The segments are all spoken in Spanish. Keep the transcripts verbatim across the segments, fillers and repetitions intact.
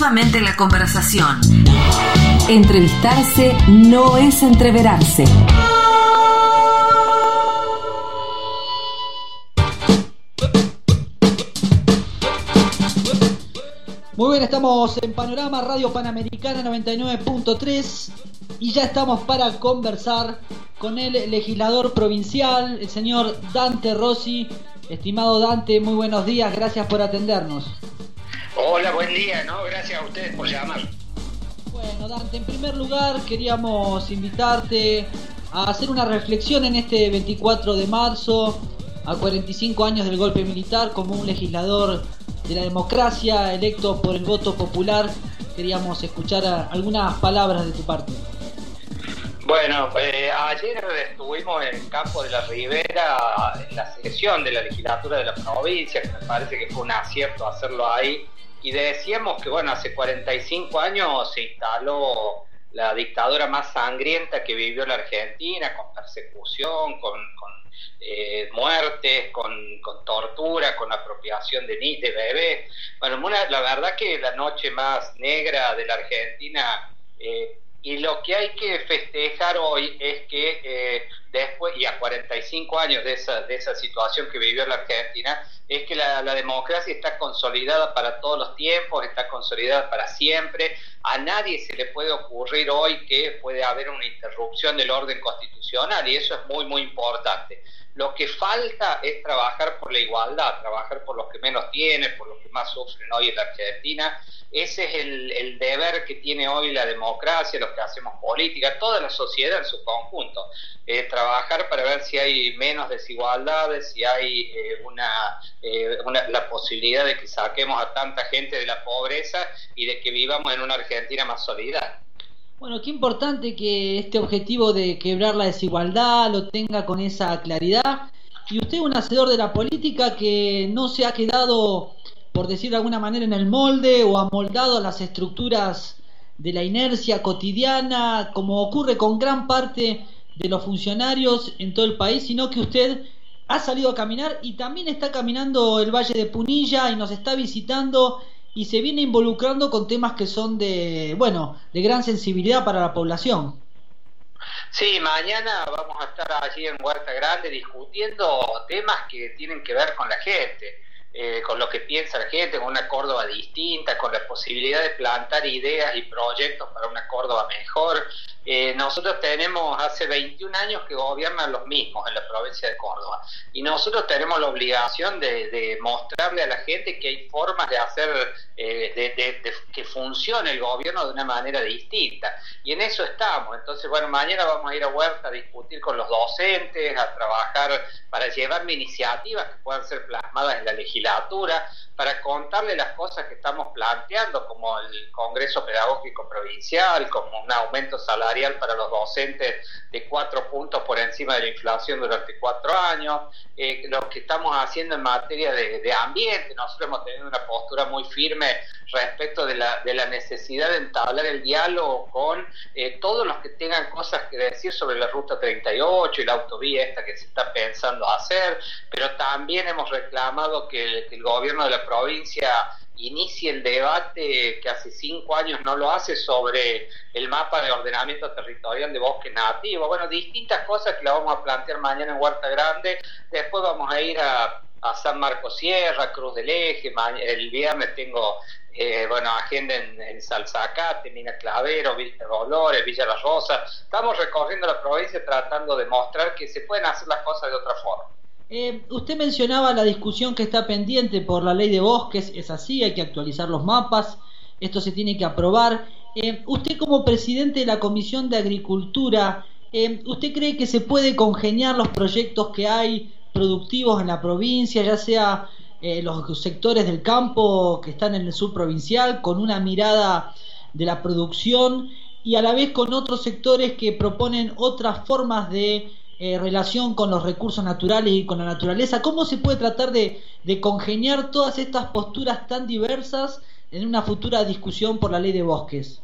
activamente en la conversación. Entrevistarse no es entreverarse. Muy bien, estamos en Panorama Radio Panamericana noventa y nueve punto tres y ya estamos para conversar con el legislador provincial, el señor Dante Rossi. Estimado Dante, muy buenos días, gracias por atendernos. Hola, buen día, ¿no? Gracias a ustedes por llamar. Bueno, Dante, en primer lugar queríamos invitarte a hacer una reflexión en este veinticuatro de marzo, a cuarenta y cinco años del golpe militar, como un legislador de la democracia, electo por el voto popular. Queríamos escuchar algunas palabras de tu parte. Bueno, eh, ayer estuvimos en el campo de la Ribera, en la sesión de la legislatura de la provincia, que me parece que fue un acierto hacerlo ahí, y decíamos que bueno, hace cuarenta y cinco años se instaló la dictadura más sangrienta que vivió la Argentina, con persecución, con, con eh, muertes, con, con tortura, con apropiación de niños, de bebés. Bueno, una, la verdad que la noche más negra de la Argentina, eh, y lo que hay que festejar hoy es que eh, después, y a cuarenta y cinco años de esa, de esa situación que vivió la Argentina, es que la, la democracia está consolidada para todos los tiempos, está consolidada para siempre. A nadie se le puede ocurrir hoy que puede haber una interrupción del orden constitucional, y eso es muy, muy importante. Lo que falta es trabajar por la igualdad, trabajar por los que menos tienen, por los que más sufren hoy en la Argentina. Ese es el, el deber que tiene hoy la democracia, los que hacemos política, toda la sociedad en su conjunto. Eh, trabajar para ver si hay menos desigualdades, si hay eh, una, eh, una, la posibilidad de que saquemos a tanta gente de la pobreza y de que vivamos en una Argentina más solidaria. Bueno, qué importante que este objetivo de quebrar la desigualdad lo tenga con esa claridad. Y usted es un hacedor de la política que no se ha quedado, por decir de alguna manera, en el molde o amoldado a las estructuras de la inercia cotidiana, como ocurre con gran parte de los funcionarios en todo el país, sino que usted ha salido a caminar y también está caminando el Valle de Punilla y nos está visitando y se viene involucrando con temas que son de, bueno, de gran sensibilidad para la población. Sí, mañana vamos a estar allí en Huerta Grande discutiendo temas que tienen que ver con la gente, eh, con lo que piensa la gente, con una Córdoba distinta, con la posibilidad de plantar ideas y proyectos para una Córdoba mejor. Eh, nosotros tenemos hace veintiún años que gobiernan los mismos en la provincia de Córdoba, y nosotros tenemos la obligación de, de mostrarle a la gente que hay formas de hacer eh, de, de, de que funcione el gobierno de una manera distinta, y en eso estamos. Entonces bueno, mañana vamos a ir a Huerta a discutir con los docentes, a trabajar para llevarme iniciativas que puedan ser plasmadas en la legislatura, para contarle las cosas que estamos planteando, como el Congreso Pedagógico Provincial, como un aumento salarial para los docentes de cuatro puntos por encima de la inflación durante cuatro años, eh, lo que estamos haciendo en materia de, de ambiente. Nosotros hemos tenido una postura muy firme respecto de la, de la necesidad de entablar el diálogo con eh, todos los que tengan cosas que decir sobre la Ruta treinta y ocho y la autovía esta que se está pensando hacer, pero también hemos reclamado que el, que el gobierno de la provincia inicie el debate, que hace cinco años no lo hace, sobre el mapa de ordenamiento territorial de bosques nativos. Bueno, distintas cosas que la vamos a plantear mañana en Huerta Grande. Después vamos a ir a, a San Marcos Sierra, Cruz del Eje. El viernes tengo eh, bueno, agenda en, en Salzacate, Mina Clavero, Villa Dolores, Villa Las Rosas. Estamos recorriendo la provincia tratando de mostrar que se pueden hacer las cosas de otra forma. Eh, usted mencionaba la discusión que está pendiente por la ley de bosques. Es así, hay que actualizar los mapas, esto se tiene que aprobar. Eh, usted como presidente de la Comisión de Agricultura, eh, ¿usted cree que se puede congeniar los proyectos que hay productivos en la provincia, ya sea eh, los sectores del campo que están en el sur provincial, con una mirada de la producción, y a la vez con otros sectores que proponen otras formas de Eh, relación con los recursos naturales y con la naturaleza? ¿Cómo se puede tratar de, de congeniar todas estas posturas tan diversas en una futura discusión por la ley de bosques?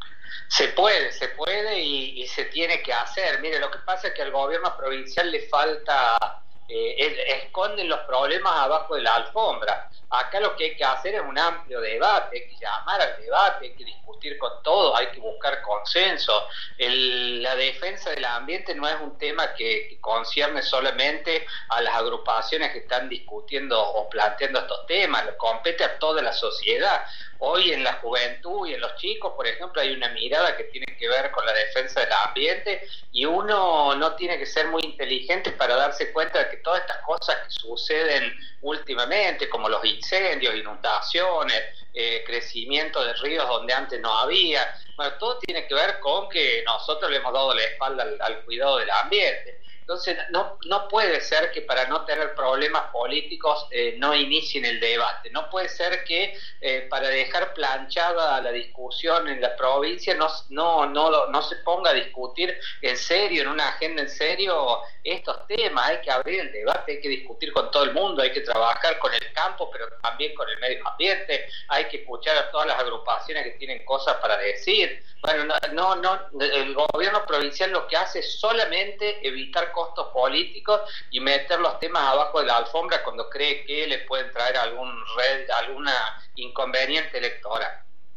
Se puede, se puede y, y se tiene que hacer. Mire, lo que pasa es que al gobierno provincial le falta eh, es, esconden los problemas abajo de la alfombra. Acá lo que hay que hacer es un amplio debate, hay que llamar al debate, hay que discutir con todos, hay que buscar consenso. El, la defensa del ambiente no es un tema que, que concierne solamente a las agrupaciones que están discutiendo o planteando estos temas, lo compete a toda la sociedad. Hoy en la juventud y en los chicos, por ejemplo, hay una mirada que tiene que ver con la defensa del ambiente y uno no tiene que ser muy inteligente para darse cuenta de que todas estas cosas que suceden últimamente, como los incendios, inundaciones, eh, crecimiento de ríos donde antes no había, bueno, todo tiene que ver con que nosotros le hemos dado la espalda al, al cuidado del ambiente. Entonces, no, no puede ser que para no tener problemas políticos eh, no inicien el debate. No puede ser que eh, para dejar planchada la discusión en la provincia no, no, no, no se ponga a discutir en serio, en una agenda en serio, estos temas. Hay que abrir el debate, hay que discutir con todo el mundo, hay que trabajar con el campo, pero también con el medio ambiente. Hay que escuchar a todas las agrupaciones que tienen cosas para decir. Bueno, no, no, no, el gobierno provincial lo que hace es solamente evitar costos políticos y meter los temas abajo de la alfombra cuando cree que le pueden traer algún red, alguna inconveniente electoral.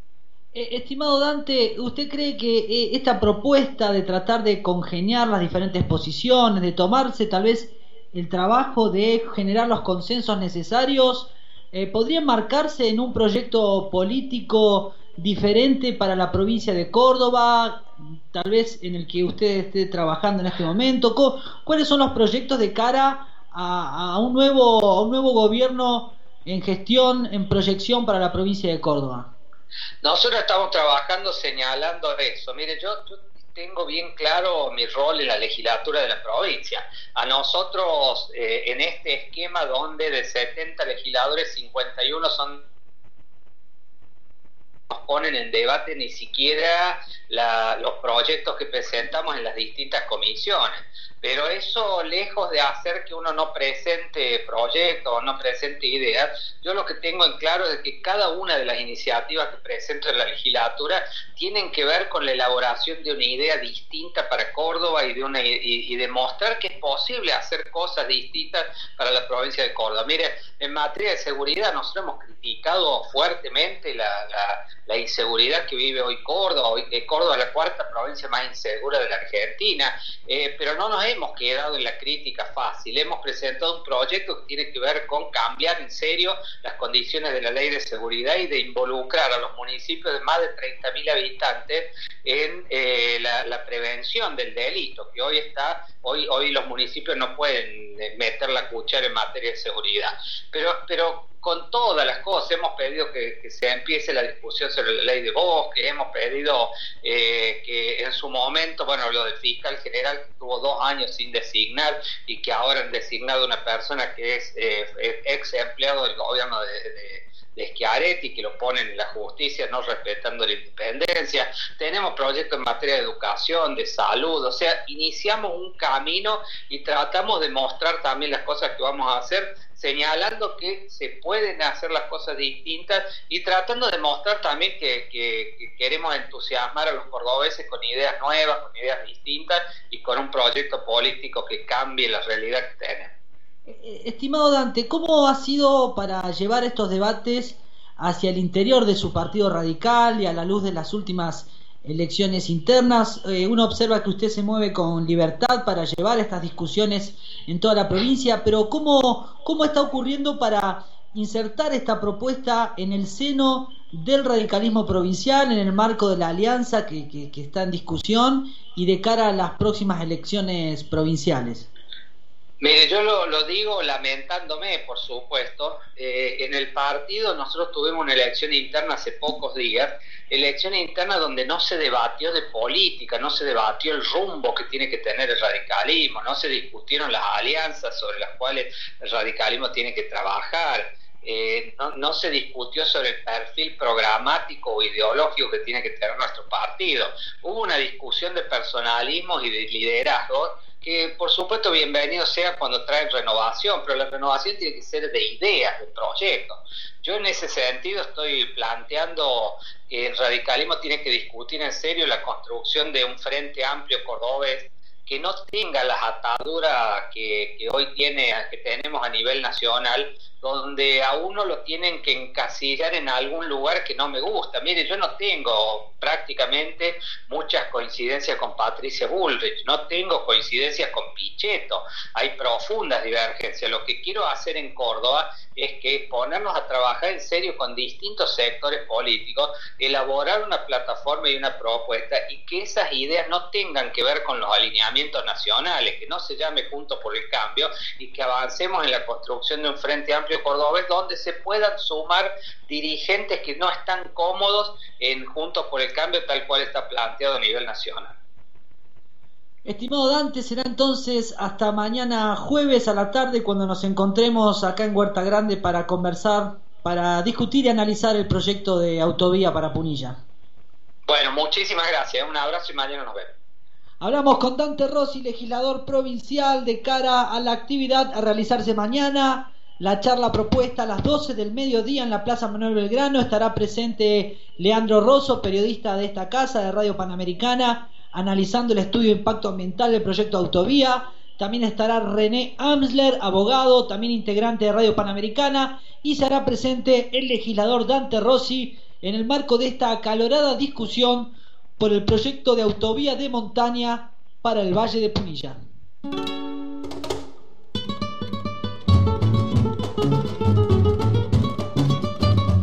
Eh, estimado Dante, ¿usted cree que eh, esta propuesta de tratar de congeniar las diferentes posiciones, de tomarse tal vez el trabajo de generar los consensos necesarios, eh, podría marcarse en un proyecto político diferente para la provincia de Córdoba, tal vez en el que usted esté trabajando en este momento? ¿Cuáles son los proyectos de cara a, a un nuevo a un nuevo gobierno en gestión, en proyección para la provincia de Córdoba? Nosotros estamos trabajando señalando eso. Mire, yo, yo tengo bien claro mi rol en la legislatura de la provincia. A nosotros, eh, en este esquema donde de setenta legisladores, cincuenta y uno son ponen en debate ni siquiera la, los proyectos que presentamos en las distintas comisiones, pero eso, lejos de hacer que uno no presente proyectos, no presente ideas, yo lo que tengo en claro es que cada una de las iniciativas que presento en la legislatura tienen que ver con la elaboración de una idea distinta para Córdoba y de una y, y demostrar que es posible hacer cosas distintas para la provincia de Córdoba. Mire, en materia de seguridad nosotros hemos criticado fuertemente la, la, la inseguridad que vive hoy Córdoba. Hoy que Córdoba es la cuarta provincia más insegura de la Argentina, eh, pero no nos hemos quedado en la crítica fácil. Hemos presentado un proyecto que tiene que ver con cambiar en serio las condiciones de la ley de seguridad y de involucrar a los municipios de más de treinta mil habitantes en eh, la, la prevención del delito, que hoy está, hoy, hoy los municipios no pueden meter la cuchara en materia de seguridad. Pero, pero con todas las cosas, hemos pedido que, que se empiece la discusión sobre la ley de bosques, hemos pedido eh, que en su momento, bueno, lo del fiscal general que tuvo dos años sin designar y que ahora han designado una persona que es eh, ex empleado del gobierno de, de, de Schiaretti, que lo ponen en la justicia no respetando la independencia. Tenemos proyectos en materia de educación, de salud, o sea, iniciamos un camino y tratamos de mostrar también las cosas que vamos a hacer, señalando que se pueden hacer las cosas distintas y tratando de mostrar también que, que, que queremos entusiasmar a los cordobeses con ideas nuevas, con ideas distintas y con un proyecto político que cambie la realidad que tenemos. Estimado Dante, ¿cómo ha sido para llevar estos debates hacia el interior de su partido radical y a la luz de las últimas elecciones internas? Eh, uno observa que usted se mueve con libertad para llevar estas discusiones en toda la provincia, pero ¿cómo, cómo está ocurriendo para insertar esta propuesta en el seno del radicalismo provincial, en el marco de la alianza que, que, que está en discusión y de cara a las próximas elecciones provinciales? Mire, yo lo, lo digo lamentándome, por supuesto. Eh, en el partido nosotros tuvimos una elección interna hace pocos días, elección interna donde no se debatió de política, no se debatió el rumbo que tiene que tener el radicalismo, no se discutieron las alianzas sobre las cuales el radicalismo tiene que trabajar. Eh, no, no se discutió sobre el perfil programático o ideológico que tiene que tener nuestro partido. Hubo una discusión de personalismos y de liderazgo que por supuesto bienvenido sea cuando traen renovación, pero la renovación tiene que ser de ideas, de proyectos. Yo en ese sentido estoy planteando que el radicalismo tiene que discutir en serio la construcción de un frente amplio cordobés que no tenga las ataduras que, que hoy tiene, que tenemos a nivel nacional, donde a uno lo tienen que encasillar en algún lugar que no me gusta. Mire, yo no tengo prácticamente muchas coincidencias con Patricia Bullrich, no tengo coincidencias con Pichetto, hay profundas divergencias. Lo que quiero hacer en Córdoba es que ponernos a trabajar en serio con distintos sectores políticos, elaborar una plataforma y una propuesta, y que esas ideas no tengan que ver con los alineamientos nacionales, que no se llame Juntos por el Cambio, y que avancemos en la construcción de un frente amplio cordobés donde se puedan sumar dirigentes que no están cómodos en Juntos por el Cambio tal cual está planteado a nivel nacional. Estimado Dante, será entonces hasta mañana jueves a la tarde cuando nos encontremos acá en Huerta Grande para conversar, para discutir y analizar el proyecto de autovía para Punilla. Bueno, muchísimas gracias, un abrazo y mañana nos vemos. Hablamos con Dante Rossi, legislador provincial, de cara a la actividad a realizarse mañana. La charla propuesta a las doce del mediodía en la Plaza Manuel Belgrano. Estará presente Leandro Rosso, periodista de esta casa de Radio Panamericana, analizando el estudio de impacto ambiental del proyecto Autovía. También estará René Amsler, abogado, también integrante de Radio Panamericana, y se hará presente el legislador Dante Rossi en el marco de esta acalorada discusión por el proyecto de autovía de montaña para el Valle de Punilla.